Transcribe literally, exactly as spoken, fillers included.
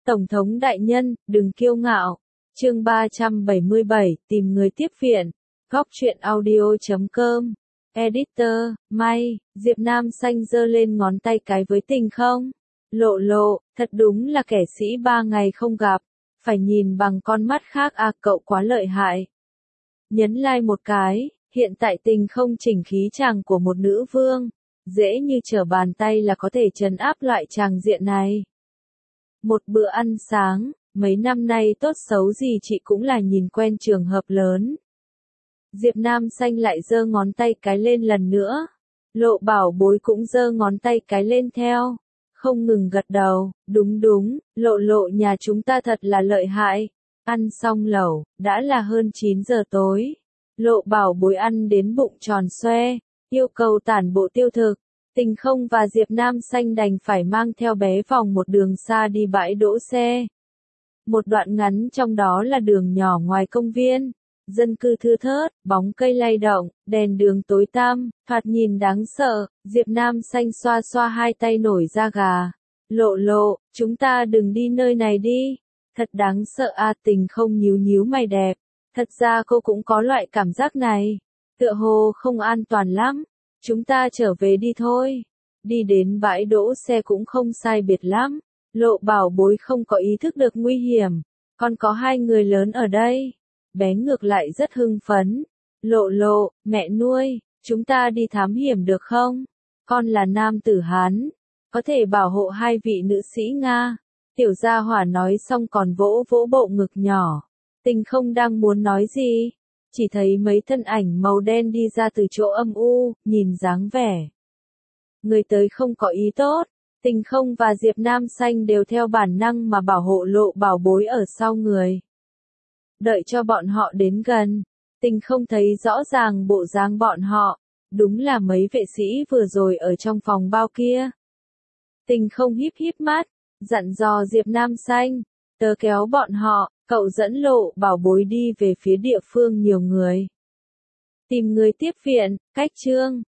Tổng thống đại nhân, đừng kiêu ngạo. Chương ba trăm bảy mươi bảy, tìm người tiếp viện. Góc truyện audio chấm com. Editor, May, Diệp Nam Xanh giơ lên ngón tay cái với Tình Không. Lộ lộ, thật đúng là kẻ sĩ ba ngày không gặp. Phải nhìn bằng con mắt khác à, cậu quá lợi hại. Nhấn like một cái, hiện tại Tình Không chỉnh khí chàng của một nữ vương. Dễ như trở bàn tay là có thể trấn áp loại tràng diện này. Một bữa ăn sáng, mấy năm nay tốt xấu gì chị cũng là nhìn quen trường hợp lớn. Diệp Nam Xanh lại giơ ngón tay cái lên lần nữa. Lộ bảo bối cũng giơ ngón tay cái lên theo. Không ngừng gật đầu, đúng đúng, lộ lộ nhà chúng ta thật là lợi hại. Ăn xong lẩu, đã là hơn chín giờ tối. Lộ bảo bối ăn đến bụng tròn xoe, yêu cầu tản bộ tiêu thực. Tình Không và Diệp Nam Xanh đành phải mang theo bé vòng một đường xa đi bãi đỗ xe. Một đoạn ngắn trong đó là đường nhỏ ngoài công viên. Dân cư thưa thớt, bóng cây lay động, đèn đường tối tăm, thoạt nhìn đáng sợ. Diệp Nam Xanh xoa xoa hai tay nổi da gà. Lộ lộ, chúng ta đừng đi nơi này đi. Thật đáng sợ à. Tình Không nhíu nhíu mày đẹp. Thật ra cô cũng có loại cảm giác này. Tựa hồ không an toàn lắm. Chúng ta trở về đi thôi. Đi đến bãi đỗ xe cũng không sai biệt lắm. Lộ bảo bối không có ý thức được nguy hiểm. Còn có hai người lớn ở đây. Bé ngược lại rất hưng phấn. Lộ lộ, mẹ nuôi, chúng ta đi thám hiểm được không? Con là nam tử Hán. Có thể bảo hộ hai vị nữ sĩ Nga. Tiểu gia hỏa nói xong còn vỗ vỗ bộ ngực nhỏ. Tình Không đang muốn nói gì. Chỉ thấy mấy thân ảnh màu đen đi ra từ chỗ âm u, nhìn dáng vẻ. Người tới không có ý tốt. Tình Không và Diệp Nam Xanh đều theo bản năng mà bảo hộ lộ bảo bối ở sau người. Đợi cho bọn họ đến gần. Tình Không thấy rõ ràng bộ dáng bọn họ. Đúng là mấy vệ sĩ vừa rồi ở trong phòng bao kia. Tình Không híp híp mắt, dặn dò Diệp Nam Xanh. Tớ kéo bọn họ, cậu dẫn lộ bảo bối đi về phía địa phương nhiều người. Tìm người tiếp viện, cách chương.